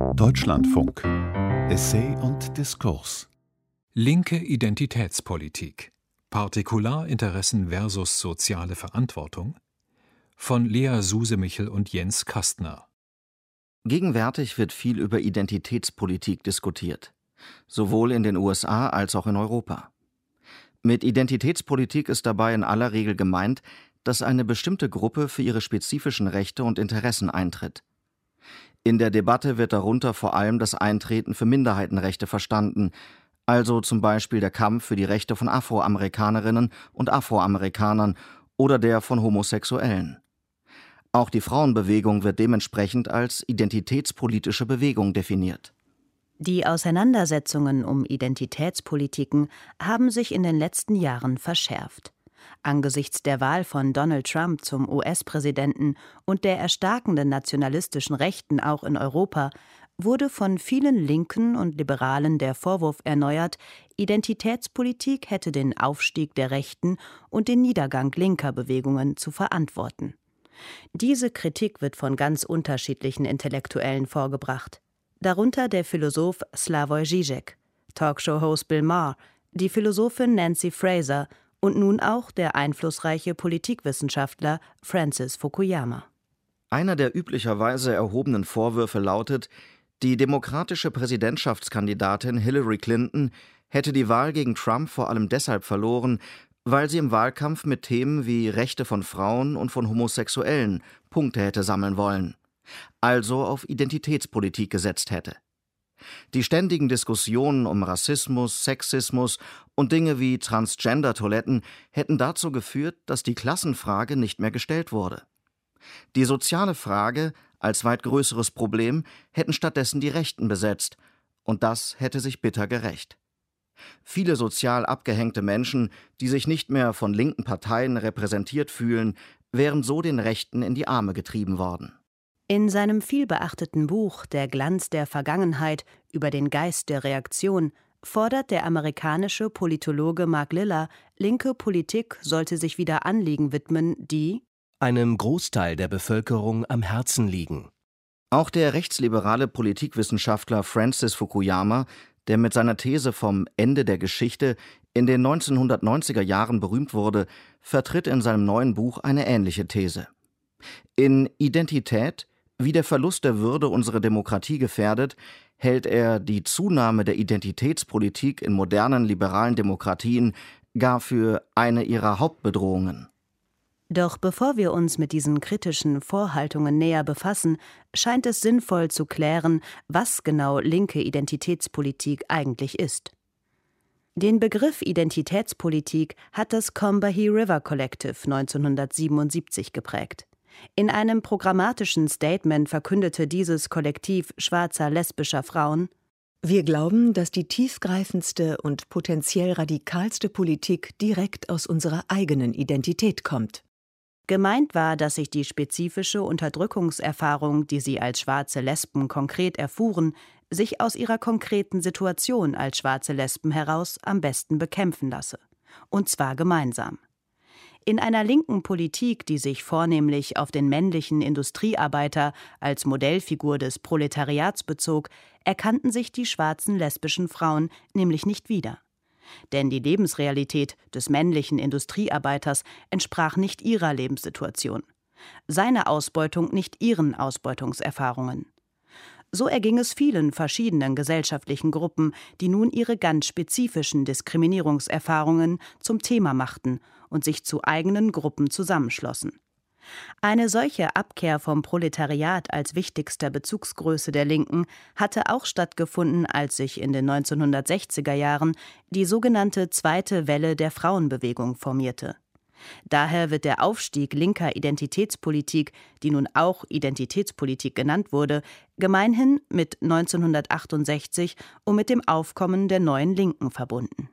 Deutschlandfunk. Essay und Diskurs. Linke Identitätspolitik. Partikularinteressen versus soziale Verantwortung. Von Lea Susemichel und Jens Kastner. Gegenwärtig wird viel über Identitätspolitik diskutiert, sowohl in den USA als auch in Europa. Mit Identitätspolitik ist dabei in aller Regel gemeint, dass eine bestimmte Gruppe für ihre spezifischen Rechte und Interessen eintritt. In der Debatte wird darunter vor allem das Eintreten für Minderheitenrechte verstanden, also zum Beispiel der Kampf für die Rechte von Afroamerikanerinnen und Afroamerikanern oder der von Homosexuellen. Auch die Frauenbewegung wird dementsprechend als identitätspolitische Bewegung definiert. Die Auseinandersetzungen um Identitätspolitiken haben sich in den letzten Jahren verschärft. Angesichts der Wahl von Donald Trump zum US-Präsidenten und der erstarkenden nationalistischen Rechten auch in Europa wurde von vielen Linken und Liberalen der Vorwurf erneuert, Identitätspolitik hätte den Aufstieg der Rechten und den Niedergang linker Bewegungen zu verantworten. Diese Kritik wird von ganz unterschiedlichen Intellektuellen vorgebracht. Darunter der Philosoph Slavoj Žižek, Talkshow-Host Bill Maher, die Philosophin Nancy Fraser und nun auch der einflussreiche Politikwissenschaftler Francis Fukuyama. Einer der üblicherweise erhobenen Vorwürfe lautet, die demokratische Präsidentschaftskandidatin Hillary Clinton hätte die Wahl gegen Trump vor allem deshalb verloren, weil sie im Wahlkampf mit Themen wie Rechte von Frauen und von Homosexuellen Punkte hätte sammeln wollen, also auf Identitätspolitik gesetzt hätte. Die ständigen Diskussionen um Rassismus, Sexismus und Dinge wie Transgender-Toiletten hätten dazu geführt, dass die Klassenfrage nicht mehr gestellt wurde. Die soziale Frage als weit größeres Problem hätten stattdessen die Rechten besetzt, und das hätte sich bitter gerächt. Viele sozial abgehängte Menschen, die sich nicht mehr von linken Parteien repräsentiert fühlen, wären so den Rechten in die Arme getrieben worden. In seinem vielbeachteten Buch »Der Glanz der Vergangenheit« über den Geist der Reaktion fordert der amerikanische Politologe Mark Lilla, linke Politik sollte sich wieder Anliegen widmen, die einem Großteil der Bevölkerung am Herzen liegen. Auch der rechtsliberale Politikwissenschaftler Francis Fukuyama, der mit seiner These vom Ende der Geschichte in den 1990er Jahren berühmt wurde, vertritt in seinem neuen Buch eine ähnliche These. In Identität, wie der Verlust der Würde unsere Demokratie gefährdet, hält er die Zunahme der Identitätspolitik in modernen liberalen Demokratien gar für eine ihrer Hauptbedrohungen. Doch bevor wir uns mit diesen kritischen Vorhaltungen näher befassen, scheint es sinnvoll zu klären, was genau linke Identitätspolitik eigentlich ist. Den Begriff Identitätspolitik hat das Combahee River Collective 1977 geprägt. In einem programmatischen Statement verkündete dieses Kollektiv schwarzer lesbischer Frauen: Wir glauben, dass die tiefgreifendste und potenziell radikalste Politik direkt aus unserer eigenen Identität kommt. Gemeint war, dass sich die spezifische Unterdrückungserfahrung, die sie als schwarze Lesben konkret erfuhren, sich aus ihrer konkreten Situation als schwarze Lesben heraus am besten bekämpfen lasse. Und zwar gemeinsam. In einer linken Politik, die sich vornehmlich auf den männlichen Industriearbeiter als Modellfigur des Proletariats bezog, erkannten sich die schwarzen lesbischen Frauen nämlich nicht wieder. Denn die Lebensrealität des männlichen Industriearbeiters entsprach nicht ihrer Lebenssituation. Seine Ausbeutung nicht ihren Ausbeutungserfahrungen. So erging es vielen verschiedenen gesellschaftlichen Gruppen, die nun ihre ganz spezifischen Diskriminierungserfahrungen zum Thema machten und sich zu eigenen Gruppen zusammenschlossen. Eine solche Abkehr vom Proletariat als wichtigster Bezugsgröße der Linken hatte auch stattgefunden, als sich in den 1960er Jahren die sogenannte zweite Welle der Frauenbewegung formierte. Daher wird der Aufstieg linker Identitätspolitik, die nun auch Identitätspolitik genannt wurde, gemeinhin mit 1968 und mit dem Aufkommen der neuen Linken verbunden.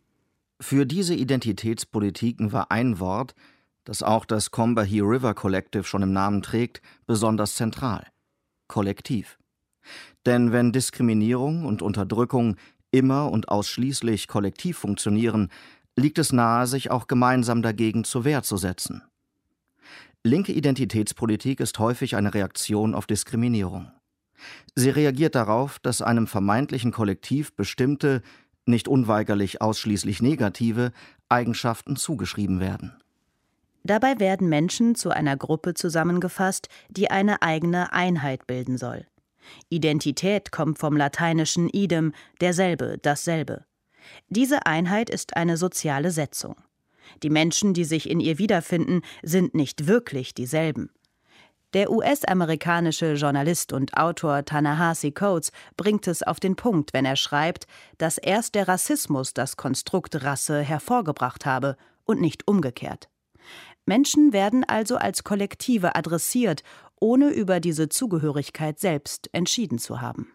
Für diese Identitätspolitiken war ein Wort, das auch das Combahee River Collective schon im Namen trägt, besonders zentral: Kollektiv. Denn wenn Diskriminierung und Unterdrückung immer und ausschließlich kollektiv funktionieren, liegt es nahe, sich auch gemeinsam dagegen zur Wehr zu setzen. Linke Identitätspolitik ist häufig eine Reaktion auf Diskriminierung. Sie reagiert darauf, dass einem vermeintlichen Kollektiv bestimmte, nicht unweigerlich ausschließlich negative, Eigenschaften zugeschrieben werden. Dabei werden Menschen zu einer Gruppe zusammengefasst, die eine eigene Einheit bilden soll. Identität kommt vom lateinischen idem, derselbe, dasselbe. Diese Einheit ist eine soziale Setzung. Die Menschen, die sich in ihr wiederfinden, sind nicht wirklich dieselben. Der US-amerikanische Journalist und Autor Ta-Nehisi Coates bringt es auf den Punkt, wenn er schreibt, dass erst der Rassismus das Konstrukt Rasse hervorgebracht habe und nicht umgekehrt. Menschen werden also als Kollektive adressiert, ohne über diese Zugehörigkeit selbst entschieden zu haben.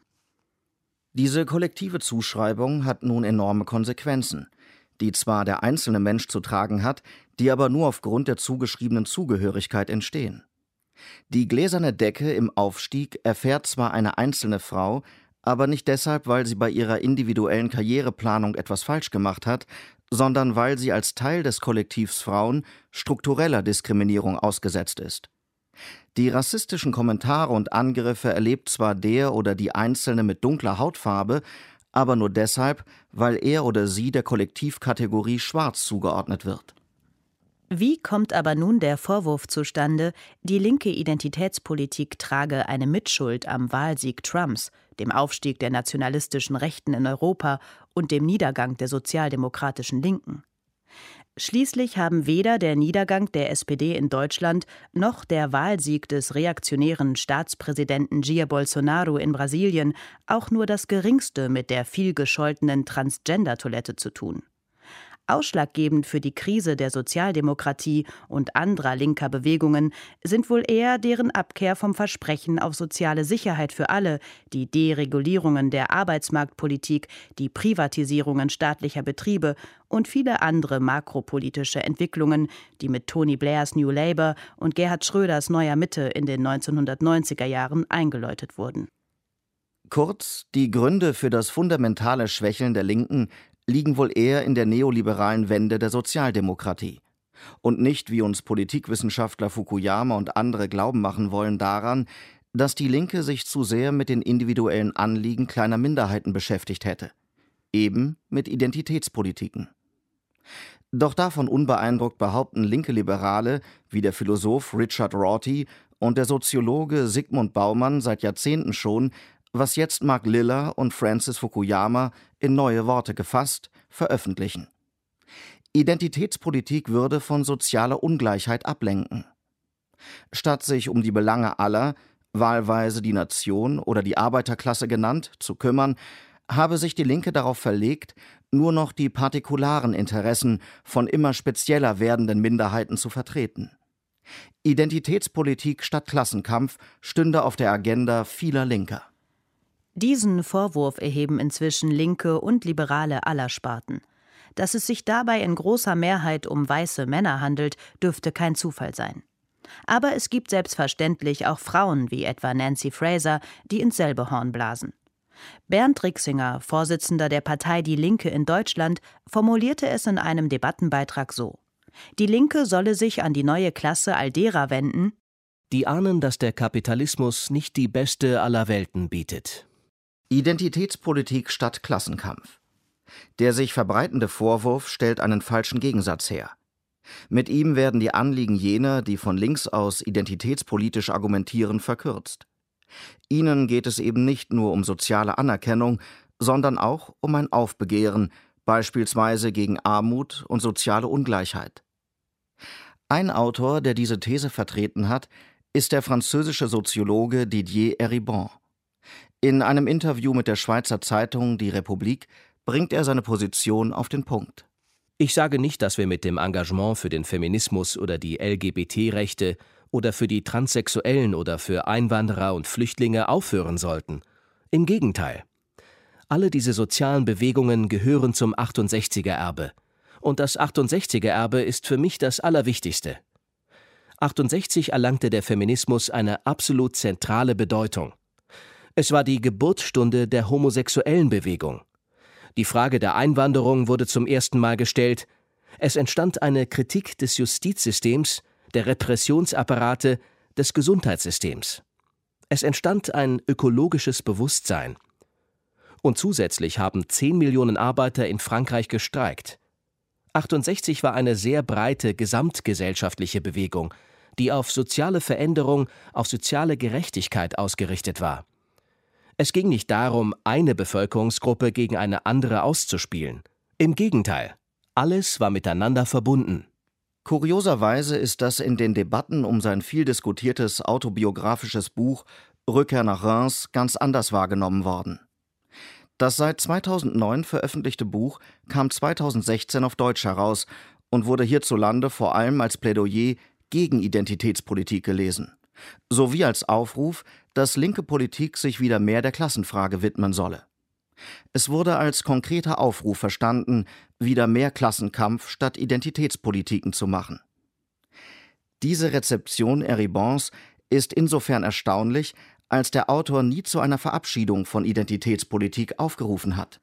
Diese kollektive Zuschreibung hat nun enorme Konsequenzen, die zwar der einzelne Mensch zu tragen hat, die aber nur aufgrund der zugeschriebenen Zugehörigkeit entstehen. Die gläserne Decke im Aufstieg erfährt zwar eine einzelne Frau, aber nicht deshalb, weil sie bei ihrer individuellen Karriereplanung etwas falsch gemacht hat, sondern weil sie als Teil des Kollektivs Frauen struktureller Diskriminierung ausgesetzt ist. Die rassistischen Kommentare und Angriffe erlebt zwar der oder die Einzelne mit dunkler Hautfarbe, aber nur deshalb, weil er oder sie der Kollektivkategorie Schwarz zugeordnet wird. Wie kommt aber nun der Vorwurf zustande, die linke Identitätspolitik trage eine Mitschuld am Wahlsieg Trumps, dem Aufstieg der nationalistischen Rechten in Europa und dem Niedergang der sozialdemokratischen Linken? Schließlich haben weder der Niedergang der SPD in Deutschland noch der Wahlsieg des reaktionären Staatspräsidenten Jair Bolsonaro in Brasilien auch nur das Geringste mit der viel gescholtenen Transgender-Toilette zu tun. Ausschlaggebend für die Krise der Sozialdemokratie und anderer linker Bewegungen sind wohl eher deren Abkehr vom Versprechen auf soziale Sicherheit für alle, die Deregulierungen der Arbeitsmarktpolitik, die Privatisierungen staatlicher Betriebe und viele andere makropolitische Entwicklungen, die mit Tony Blairs New Labour und Gerhard Schröders Neuer Mitte in den 1990er Jahren eingeläutet wurden. Kurz, die Gründe für das fundamentale Schwächeln der Linken liegen wohl eher in der neoliberalen Wende der Sozialdemokratie und nicht, wie uns Politikwissenschaftler Fukuyama und andere glauben machen wollen, daran, dass die Linke sich zu sehr mit den individuellen Anliegen kleiner Minderheiten beschäftigt hätte, eben mit Identitätspolitiken. Doch davon unbeeindruckt behaupten linke Liberale wie der Philosoph Richard Rorty und der Soziologe Zygmunt Bauman seit Jahrzehnten schon, was jetzt Mark Liller und Francis Fukuyama in neue Worte gefasst veröffentlichen. Identitätspolitik würde von sozialer Ungleichheit ablenken. Statt sich um die Belange aller, wahlweise die Nation oder die Arbeiterklasse genannt, zu kümmern, habe sich die Linke darauf verlegt, nur noch die partikularen Interessen von immer spezieller werdenden Minderheiten zu vertreten. Identitätspolitik statt Klassenkampf stünde auf der Agenda vieler Linker. Diesen Vorwurf erheben inzwischen Linke und Liberale aller Sparten. Dass es sich dabei in großer Mehrheit um weiße Männer handelt, dürfte kein Zufall sein. Aber es gibt selbstverständlich auch Frauen wie etwa Nancy Fraser, die ins selbe Horn blasen. Bernd Rixinger, Vorsitzender der Partei Die Linke in Deutschland, formulierte es in einem Debattenbeitrag so: Die Linke solle sich an die neue Klasse all derer wenden, die ahnen, dass der Kapitalismus nicht die beste aller Welten bietet. Identitätspolitik statt Klassenkampf. Der sich verbreitende Vorwurf stellt einen falschen Gegensatz her. Mit ihm werden die Anliegen jener, die von links aus identitätspolitisch argumentieren, verkürzt. Ihnen geht es eben nicht nur um soziale Anerkennung, sondern auch um ein Aufbegehren, beispielsweise gegen Armut und soziale Ungleichheit. Ein Autor, der diese These vertreten hat, ist der französische Soziologe Didier Eribon. In einem Interview mit der Schweizer Zeitung Die Republik bringt er seine Position auf den Punkt. Ich sage nicht, dass wir mit dem Engagement für den Feminismus oder die LGBT-Rechte oder für die Transsexuellen oder für Einwanderer und Flüchtlinge aufhören sollten. Im Gegenteil. Alle diese sozialen Bewegungen gehören zum 68er-Erbe. Und das 68er-Erbe ist für mich das Allerwichtigste. 68 erlangte der Feminismus eine absolut zentrale Bedeutung. Es war die Geburtsstunde der homosexuellen Bewegung. Die Frage der Einwanderung wurde zum ersten Mal gestellt. Es entstand eine Kritik des Justizsystems, der Repressionsapparate, des Gesundheitssystems. Es entstand ein ökologisches Bewusstsein. Und zusätzlich haben 10 Millionen Arbeiter in Frankreich gestreikt. 68 war eine sehr breite gesamtgesellschaftliche Bewegung, die auf soziale Veränderung, auf soziale Gerechtigkeit ausgerichtet war. Es ging nicht darum, eine Bevölkerungsgruppe gegen eine andere auszuspielen. Im Gegenteil, alles war miteinander verbunden. Kurioserweise ist das in den Debatten um sein viel diskutiertes autobiografisches Buch Rückkehr nach Reims ganz anders wahrgenommen worden. Das seit 2009 veröffentlichte Buch kam 2016 auf Deutsch heraus und wurde hierzulande vor allem als Plädoyer gegen Identitätspolitik gelesen, sowie als Aufruf, dass linke Politik sich wieder mehr der Klassenfrage widmen solle. Es wurde als konkreter Aufruf verstanden, wieder mehr Klassenkampf statt Identitätspolitiken zu machen. Diese Rezeption Eribons ist insofern erstaunlich, als der Autor nie zu einer Verabschiedung von Identitätspolitik aufgerufen hat.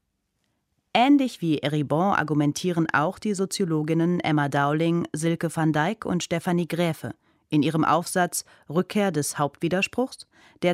Ähnlich wie Eribon argumentieren auch die Soziologinnen Emma Dowling, Silke van Dijk und Stefanie Graefe in ihrem Aufsatz »Rückkehr des Hauptwiderspruchs«, der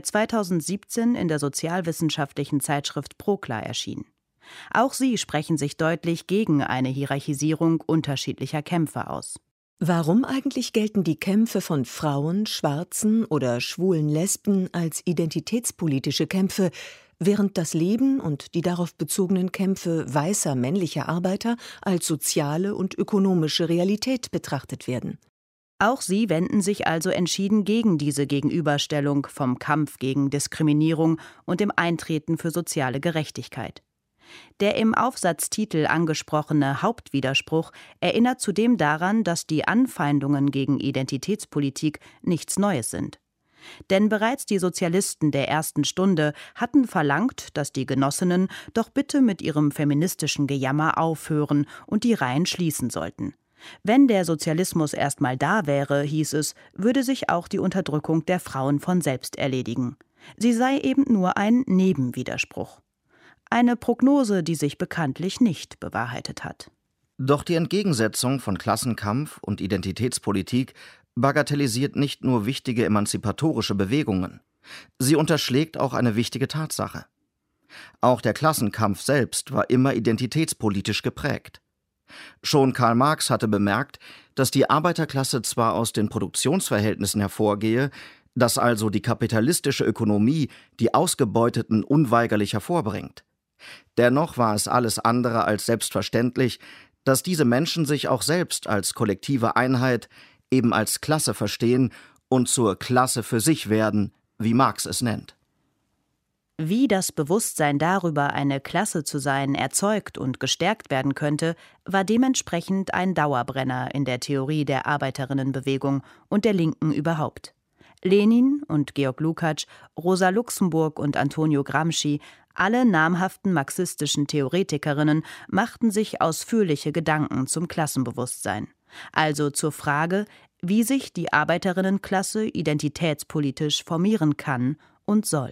2017 in der sozialwissenschaftlichen Zeitschrift Prokla erschien. Auch sie sprechen sich deutlich gegen eine Hierarchisierung unterschiedlicher Kämpfe aus. Warum eigentlich gelten die Kämpfe von Frauen, Schwarzen oder schwulen Lesben als identitätspolitische Kämpfe, während das Leben und die darauf bezogenen Kämpfe weißer männlicher Arbeiter als soziale und ökonomische Realität betrachtet werden? Auch sie wenden sich also entschieden gegen diese Gegenüberstellung vom Kampf gegen Diskriminierung und dem Eintreten für soziale Gerechtigkeit. Der im Aufsatztitel angesprochene Hauptwiderspruch erinnert zudem daran, dass die Anfeindungen gegen Identitätspolitik nichts Neues sind. Denn bereits die Sozialisten der ersten Stunde hatten verlangt, dass die Genossinnen doch bitte mit ihrem feministischen Gejammer aufhören und die Reihen schließen sollten. Wenn der Sozialismus erstmal da wäre, hieß es, würde sich auch die Unterdrückung der Frauen von selbst erledigen. Sie sei eben nur ein Nebenwiderspruch. Eine Prognose, die sich bekanntlich nicht bewahrheitet hat. Doch die Entgegensetzung von Klassenkampf und Identitätspolitik bagatellisiert nicht nur wichtige emanzipatorische Bewegungen. Sie unterschlägt auch eine wichtige Tatsache. Auch der Klassenkampf selbst war immer identitätspolitisch geprägt. Schon Karl Marx hatte bemerkt, dass die Arbeiterklasse zwar aus den Produktionsverhältnissen hervorgehe, dass also die kapitalistische Ökonomie die Ausgebeuteten unweigerlich hervorbringt. Dennoch war es alles andere als selbstverständlich, dass diese Menschen sich auch selbst als kollektive Einheit, eben als Klasse verstehen und zur Klasse für sich werden, wie Marx es nennt. Wie das Bewusstsein darüber, eine Klasse zu sein, erzeugt und gestärkt werden könnte, war dementsprechend ein Dauerbrenner in der Theorie der Arbeiterinnenbewegung und der Linken überhaupt. Lenin und Georg Lukács, Rosa Luxemburg und Antonio Gramsci, alle namhaften marxistischen Theoretikerinnen, machten sich ausführliche Gedanken zum Klassenbewusstsein, also zur Frage, wie sich die Arbeiterinnenklasse identitätspolitisch formieren kann und soll.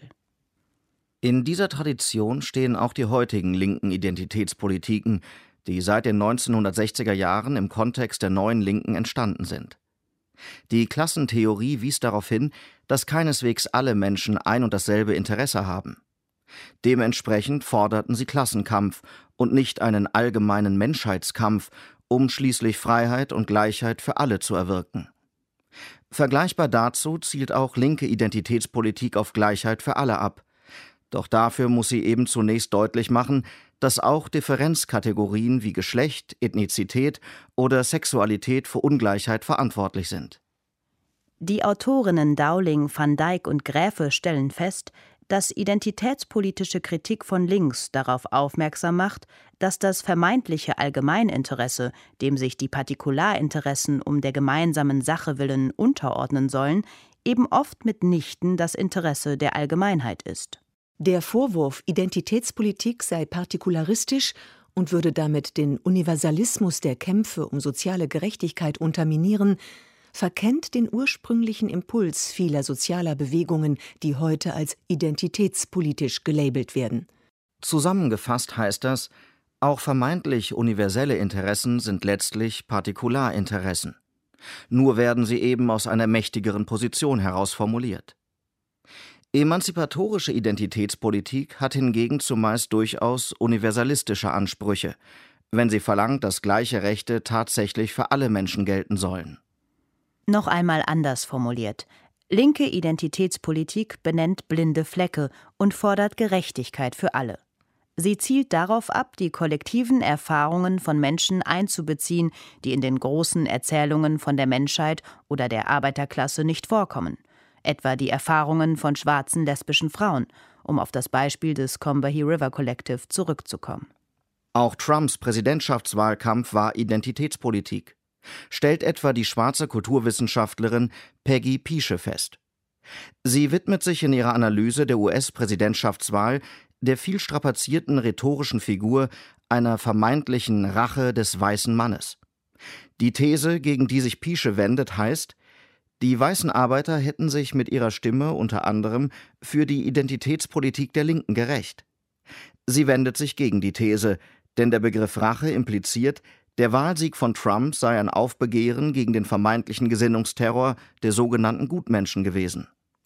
In dieser Tradition stehen auch die heutigen linken Identitätspolitiken, die seit den 1960er Jahren im Kontext der neuen Linken entstanden sind. Die Klassentheorie wies darauf hin, dass keineswegs alle Menschen ein und dasselbe Interesse haben. Dementsprechend forderten sie Klassenkampf und nicht einen allgemeinen Menschheitskampf, um schließlich Freiheit und Gleichheit für alle zu erwirken. Vergleichbar dazu zielt auch linke Identitätspolitik auf Gleichheit für alle ab. Doch dafür muss sie eben zunächst deutlich machen, dass auch Differenzkategorien wie Geschlecht, Ethnizität oder Sexualität für Ungleichheit verantwortlich sind. Die Autorinnen Dowling, van Dijk und Graefe stellen fest, dass identitätspolitische Kritik von links darauf aufmerksam macht, dass das vermeintliche Allgemeininteresse, dem sich die Partikularinteressen um der gemeinsamen Sache willen unterordnen sollen, eben oft mitnichten das Interesse der Allgemeinheit ist. Der Vorwurf, Identitätspolitik sei partikularistisch und würde damit den Universalismus der Kämpfe um soziale Gerechtigkeit unterminieren, verkennt den ursprünglichen Impuls vieler sozialer Bewegungen, die heute als identitätspolitisch gelabelt werden. Zusammengefasst heißt das, auch vermeintlich universelle Interessen sind letztlich Partikularinteressen. Nur werden sie eben aus einer mächtigeren Position heraus formuliert. Emanzipatorische Identitätspolitik hat hingegen zumeist durchaus universalistische Ansprüche, wenn sie verlangt, dass gleiche Rechte tatsächlich für alle Menschen gelten sollen. Noch einmal anders formuliert. Linke Identitätspolitik benennt blinde Flecke und fordert Gerechtigkeit für alle. Sie zielt darauf ab, die kollektiven Erfahrungen von Menschen einzubeziehen, die in den großen Erzählungen von der Menschheit oder der Arbeiterklasse nicht vorkommen. Etwa die Erfahrungen von schwarzen lesbischen Frauen, um auf das Beispiel des Combahee River Collective zurückzukommen. Auch Trumps Präsidentschaftswahlkampf war Identitätspolitik, stellt etwa die schwarze Kulturwissenschaftlerin Peggy Piesche fest. Sie widmet sich in ihrer Analyse der US-Präsidentschaftswahl der viel strapazierten rhetorischen Figur einer vermeintlichen Rache des weißen Mannes. Die These, gegen die sich Piesche wendet, heißt, die weißen Arbeiter hätten sich mit ihrer Stimme unter anderem für die Identitätspolitik der Linken gerächt. Sie wendet sich gegen die These, denn der Begriff Rache impliziert, der Wahlsieg von Trump sei ein Aufbegehren gegen den vermeintlichen Gesinnungsterror der sogenannten Gutmenschen gewesen.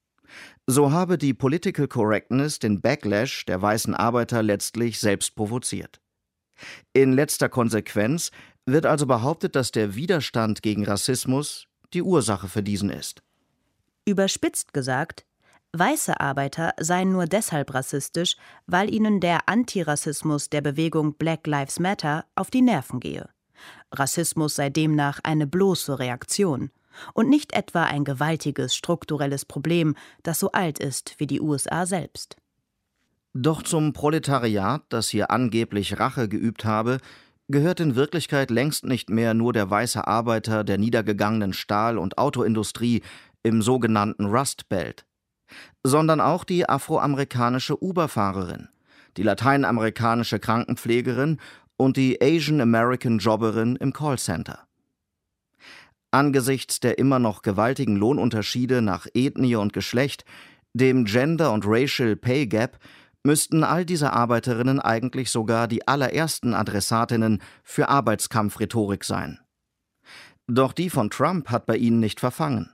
So habe die Political Correctness den Backlash der weißen Arbeiter letztlich selbst provoziert. In letzter Konsequenz wird also behauptet, dass der Widerstand gegen Rassismus die Ursache für diesen ist. Überspitzt gesagt, weiße Arbeiter seien nur deshalb rassistisch, weil ihnen der Antirassismus der Bewegung Black Lives Matter auf die Nerven gehe. Rassismus sei demnach eine bloße Reaktion und nicht etwa ein gewaltiges strukturelles Problem, das so alt ist wie die USA selbst. Doch zum Proletariat, das hier angeblich Rache geübt habe, gehört in Wirklichkeit längst nicht mehr nur der weiße Arbeiter der niedergegangenen Stahl- und Autoindustrie im sogenannten Rust Belt, sondern auch die afroamerikanische Uber-Fahrerin, die lateinamerikanische Krankenpflegerin und die Asian American Jobberin im Callcenter. Angesichts der immer noch gewaltigen Lohnunterschiede nach Ethnie und Geschlecht, dem Gender- und Racial Pay Gap, müssten all diese Arbeiterinnen eigentlich sogar die allerersten Adressatinnen für Arbeitskampfrhetorik sein. Doch die von Trump hat bei ihnen nicht verfangen.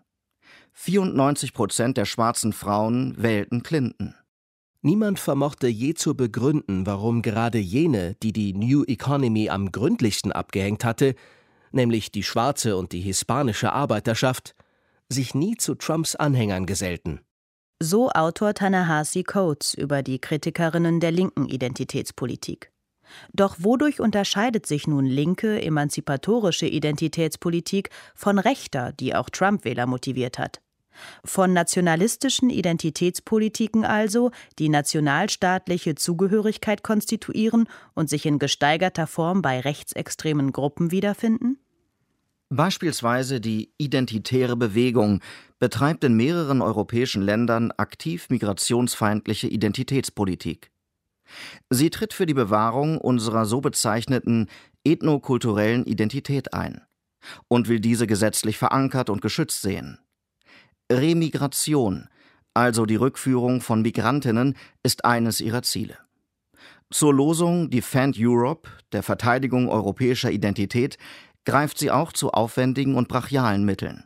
94% der schwarzen Frauen wählten Clinton. Niemand vermochte je zu begründen, warum gerade jene, die die New Economy am gründlichsten abgehängt hatte, nämlich die schwarze und die hispanische Arbeiterschaft, sich nie zu Trumps Anhängern gesellten. So Autor Ta-Nehisi Coates über die Kritikerinnen der linken Identitätspolitik. Doch wodurch unterscheidet sich nun linke, emanzipatorische Identitätspolitik von rechter, die auch Trump-Wähler motiviert hat? Von nationalistischen Identitätspolitiken also, die nationalstaatliche Zugehörigkeit konstituieren und sich in gesteigerter Form bei rechtsextremen Gruppen wiederfinden? Beispielsweise die Identitäre Bewegung betreibt in mehreren europäischen Ländern aktiv migrationsfeindliche Identitätspolitik. Sie tritt für die Bewahrung unserer so bezeichneten ethnokulturellen Identität ein und will diese gesetzlich verankert und geschützt sehen. Remigration, also die Rückführung von Migrantinnen, ist eines ihrer Ziele. Zur Losung Defend Europe, der Verteidigung europäischer Identität, greift sie auch zu aufwendigen und brachialen Mitteln.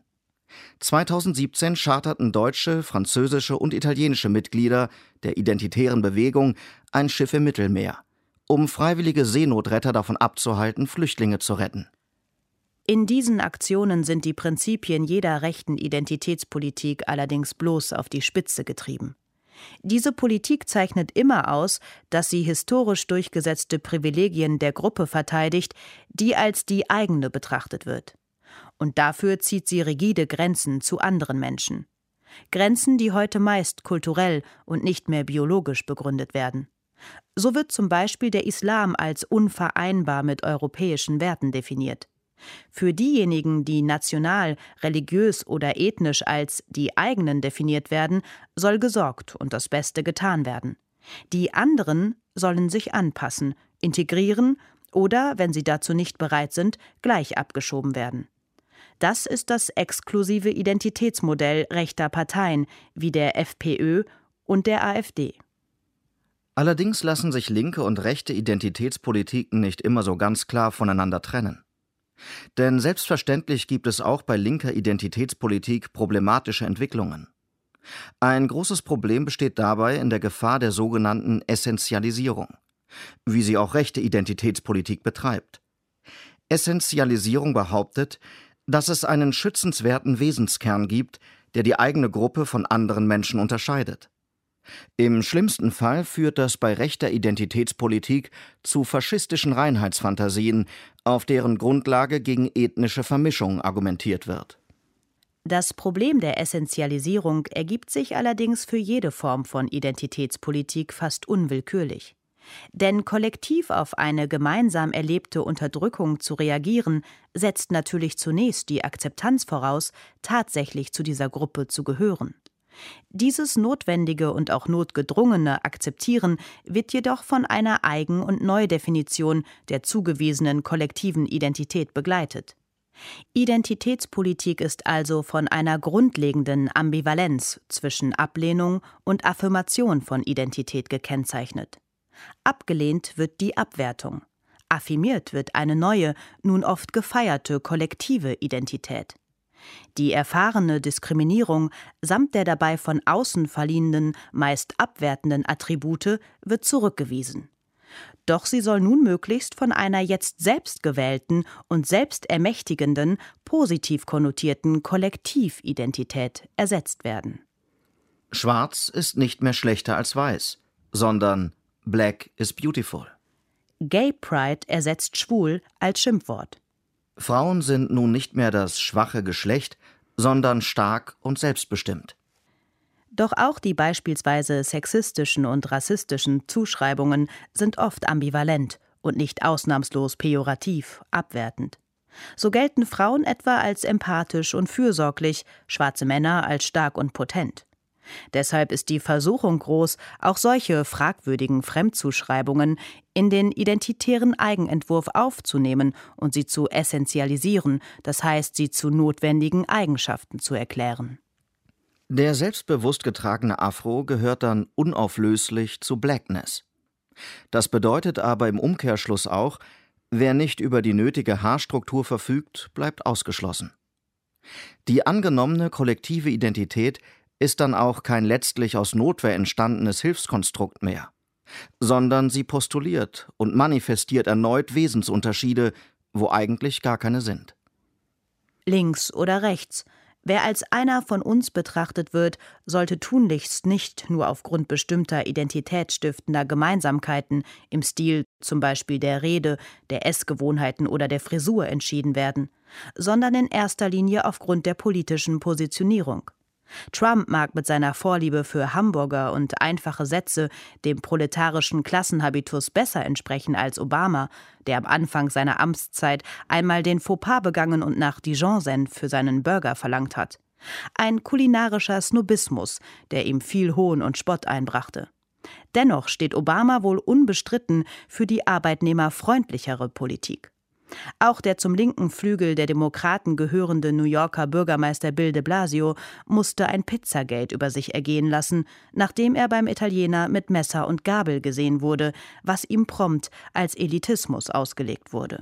2017 charterten deutsche, französische und italienische Mitglieder der Identitären Bewegung ein Schiff im Mittelmeer, um freiwillige Seenotretter davon abzuhalten, Flüchtlinge zu retten. In diesen Aktionen sind die Prinzipien jeder rechten Identitätspolitik allerdings bloß auf die Spitze getrieben. Diese Politik zeichnet immer aus, dass sie historisch durchgesetzte Privilegien der Gruppe verteidigt, die als die eigene betrachtet wird. Und dafür zieht sie rigide Grenzen zu anderen Menschen. Grenzen, die heute meist kulturell und nicht mehr biologisch begründet werden. So wird zum Beispiel der Islam als unvereinbar mit europäischen Werten definiert. Für diejenigen, die national, religiös oder ethnisch als die eigenen definiert werden, soll gesorgt und das Beste getan werden. Die anderen sollen sich anpassen, integrieren oder, wenn sie dazu nicht bereit sind, gleich abgeschoben werden. Das ist das exklusive Identitätsmodell rechter Parteien wie der FPÖ und der AfD. Allerdings lassen sich linke und rechte Identitätspolitiken nicht immer so ganz klar voneinander trennen. Denn selbstverständlich gibt es auch bei linker Identitätspolitik problematische Entwicklungen. Ein großes Problem besteht dabei in der Gefahr der sogenannten Essentialisierung, wie sie auch rechte Identitätspolitik betreibt. Essentialisierung behauptet, dass es einen schützenswerten Wesenskern gibt, der die eigene Gruppe von anderen Menschen unterscheidet. Im schlimmsten Fall führt das bei rechter Identitätspolitik zu faschistischen Reinheitsfantasien, auf deren Grundlage gegen ethnische Vermischung argumentiert wird. Das Problem der Essentialisierung ergibt sich allerdings für jede Form von Identitätspolitik fast unwillkürlich. Denn kollektiv auf eine gemeinsam erlebte Unterdrückung zu reagieren, setzt natürlich zunächst die Akzeptanz voraus, tatsächlich zu dieser Gruppe zu gehören. Dieses notwendige und auch notgedrungene Akzeptieren wird jedoch von einer Eigen- und Neudefinition der zugewiesenen kollektiven Identität begleitet. Identitätspolitik ist also von einer grundlegenden Ambivalenz zwischen Ablehnung und Affirmation von Identität gekennzeichnet. Abgelehnt wird die Abwertung, affirmiert wird eine neue, nun oft gefeierte kollektive Identität. Die erfahrene Diskriminierung samt der dabei von außen verliehenen, meist abwertenden Attribute wird zurückgewiesen. Doch sie soll nun möglichst von einer jetzt selbstgewählten und selbstermächtigenden, positiv konnotierten Kollektividentität ersetzt werden. Schwarz ist nicht mehr schlechter als weiß, sondern Black is beautiful. Gay Pride ersetzt schwul als Schimpfwort. Frauen sind nun nicht mehr das schwache Geschlecht, sondern stark und selbstbestimmt. Doch auch die beispielsweise sexistischen und rassistischen Zuschreibungen sind oft ambivalent und nicht ausnahmslos pejorativ, abwertend. So gelten Frauen etwa als empathisch und fürsorglich, schwarze Männer als stark und potent. Deshalb ist die Versuchung groß, auch solche fragwürdigen Fremdzuschreibungen in den identitären Eigenentwurf aufzunehmen und sie zu essentialisieren, das heißt, sie zu notwendigen Eigenschaften zu erklären. Der selbstbewusst getragene Afro gehört dann unauflöslich zu Blackness. Das bedeutet aber im Umkehrschluss auch, wer nicht über die nötige Haarstruktur verfügt, bleibt ausgeschlossen. Die angenommene kollektive Identität ist dann auch kein letztlich aus Notwehr entstandenes Hilfskonstrukt mehr, sondern sie postuliert und manifestiert erneut Wesensunterschiede, wo eigentlich gar keine sind. Links oder rechts. Wer als einer von uns betrachtet wird, sollte tunlichst nicht nur aufgrund bestimmter identitätsstiftender Gemeinsamkeiten im Stil zum Beispiel der Rede, der Essgewohnheiten oder der Frisur entschieden werden, sondern in erster Linie aufgrund der politischen Positionierung. Trump mag mit seiner Vorliebe für Hamburger und einfache Sätze dem proletarischen Klassenhabitus besser entsprechen als Obama, der am Anfang seiner Amtszeit einmal den Fauxpas begangen und nach Dijon-Senf für seinen Burger verlangt hat. Ein kulinarischer Snobismus, der ihm viel Hohn und Spott einbrachte. Dennoch steht Obama wohl unbestritten für die arbeitnehmerfreundlichere Politik. Auch der zum linken Flügel der Demokraten gehörende New Yorker Bürgermeister Bill de Blasio musste ein Pizzagate über sich ergehen lassen, nachdem er beim Italiener mit Messer und Gabel gesehen wurde, was ihm prompt als Elitismus ausgelegt wurde.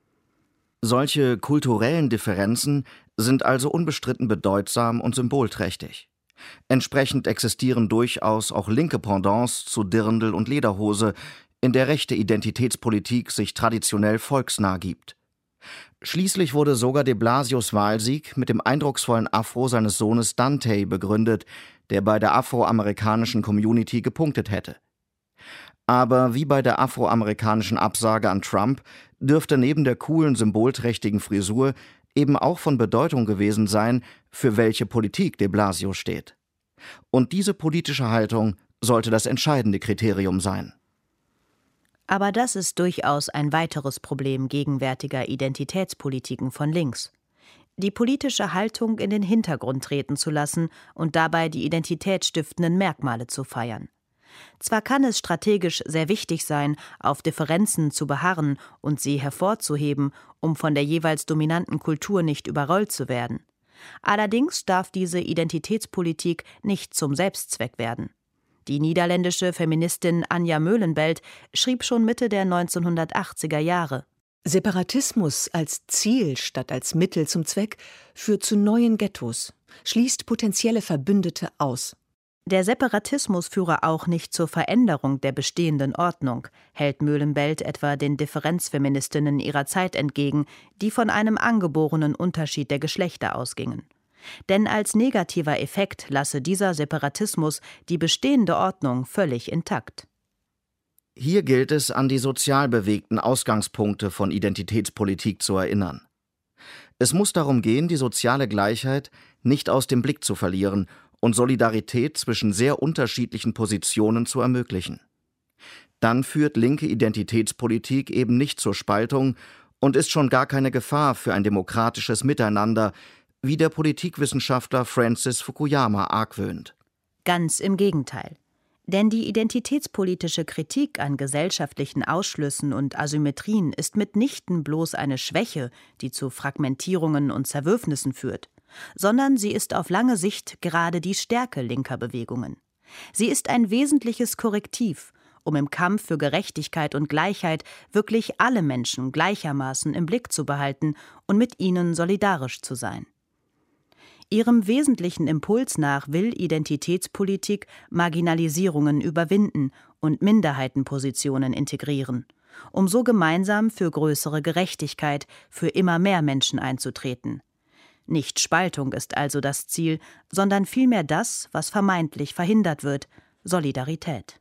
Solche kulturellen Differenzen sind also unbestritten bedeutsam und symbolträchtig. Entsprechend existieren durchaus auch linke Pendants zu Dirndl und Lederhose, in der rechte Identitätspolitik sich traditionell volksnah gibt. Schließlich wurde sogar de Blasios Wahlsieg mit dem eindrucksvollen Afro seines Sohnes Dante begründet, der bei der afroamerikanischen Community gepunktet hätte. Aber wie bei der afroamerikanischen Absage an Trump dürfte neben der coolen, symbolträchtigen Frisur eben auch von Bedeutung gewesen sein, für welche Politik de Blasio steht. Und diese politische Haltung sollte das entscheidende Kriterium sein. Aber das ist durchaus ein weiteres Problem gegenwärtiger Identitätspolitiken von links. Die politische Haltung in den Hintergrund treten zu lassen und dabei die identitätsstiftenden Merkmale zu feiern. Zwar kann es strategisch sehr wichtig sein, auf Differenzen zu beharren und sie hervorzuheben, um von der jeweils dominanten Kultur nicht überrollt zu werden. Allerdings darf diese Identitätspolitik nicht zum Selbstzweck werden. Die niederländische Feministin Anja Meulenbelt schrieb schon Mitte der 1980er Jahre: Separatismus als Ziel statt als Mittel zum Zweck führt zu neuen Ghettos, schließt potenzielle Verbündete aus. Der Separatismus führe auch nicht zur Veränderung der bestehenden Ordnung, hält Möhlenbelt etwa den Differenzfeministinnen ihrer Zeit entgegen, die von einem angeborenen Unterschied der Geschlechter ausgingen. Denn als negativer Effekt lasse dieser Separatismus die bestehende Ordnung völlig intakt. Hier gilt es, an die sozial bewegten Ausgangspunkte von Identitätspolitik zu erinnern. Es muss darum gehen, die soziale Gleichheit nicht aus dem Blick zu verlieren und Solidarität zwischen sehr unterschiedlichen Positionen zu ermöglichen. Dann führt linke Identitätspolitik eben nicht zur Spaltung und ist schon gar keine Gefahr für ein demokratisches Miteinander, wie der Politikwissenschaftler Francis Fukuyama argwöhnt. Ganz im Gegenteil. Denn die identitätspolitische Kritik an gesellschaftlichen Ausschlüssen und Asymmetrien ist mitnichten bloß eine Schwäche, die zu Fragmentierungen und Zerwürfnissen führt, sondern sie ist auf lange Sicht gerade die Stärke linker Bewegungen. Sie ist ein wesentliches Korrektiv, um im Kampf für Gerechtigkeit und Gleichheit wirklich alle Menschen gleichermaßen im Blick zu behalten und mit ihnen solidarisch zu sein. Ihrem wesentlichen Impuls nach will Identitätspolitik Marginalisierungen überwinden und Minderheitenpositionen integrieren, um so gemeinsam für größere Gerechtigkeit für immer mehr Menschen einzutreten. Nicht Spaltung ist also das Ziel, sondern vielmehr das, was vermeintlich verhindert wird: Solidarität.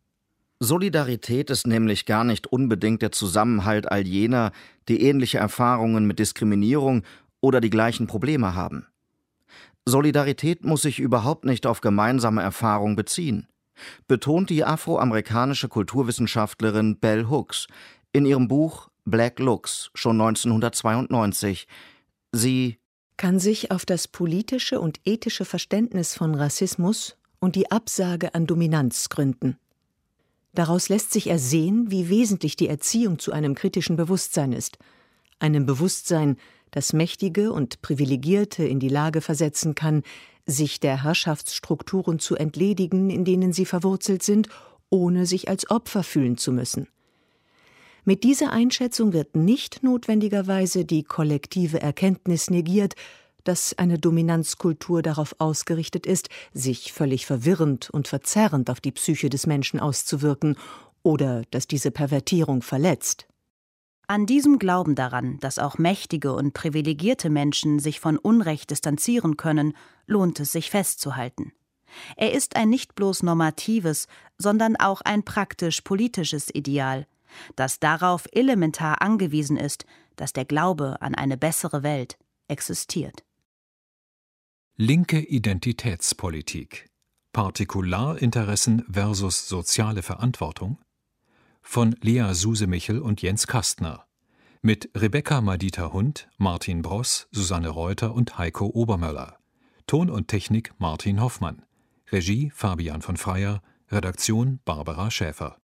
Solidarität ist nämlich gar nicht unbedingt der Zusammenhalt all jener, die ähnliche Erfahrungen mit Diskriminierung oder die gleichen Probleme haben. Solidarität muss sich überhaupt nicht auf gemeinsame Erfahrung beziehen, betont die afroamerikanische Kulturwissenschaftlerin Bell Hooks in ihrem Buch Black Looks schon 1992. Sie kann sich auf das politische und ethische Verständnis von Rassismus und die Absage an Dominanz gründen. Daraus lässt sich ersehen, wie wesentlich die Erziehung zu einem kritischen Bewusstsein ist, einem Bewusstsein, das Mächtige und Privilegierte in die Lage versetzen kann, sich der Herrschaftsstrukturen zu entledigen, in denen sie verwurzelt sind, ohne sich als Opfer fühlen zu müssen. Mit dieser Einschätzung wird nicht notwendigerweise die kollektive Erkenntnis negiert, dass eine Dominanzkultur darauf ausgerichtet ist, sich völlig verwirrend und verzerrend auf die Psyche des Menschen auszuwirken, oder dass diese Pervertierung verletzt. An diesem Glauben daran, dass auch mächtige und privilegierte Menschen sich von Unrecht distanzieren können, lohnt es sich festzuhalten. Er ist ein nicht bloß normatives, sondern auch ein praktisch-politisches Ideal, das darauf elementar angewiesen ist, dass der Glaube an eine bessere Welt existiert. Linke Identitätspolitik. Partikularinteressen versus soziale Verantwortung von Lea Suse-Michel und Jens Kastner, mit Rebecca Madita-Hund, Martin Bross, Susanne Reuter und Heiko Obermöller. Ton und Technik Martin Hoffmann. Regie Fabian von Freyer. Redaktion Barbara Schäfer.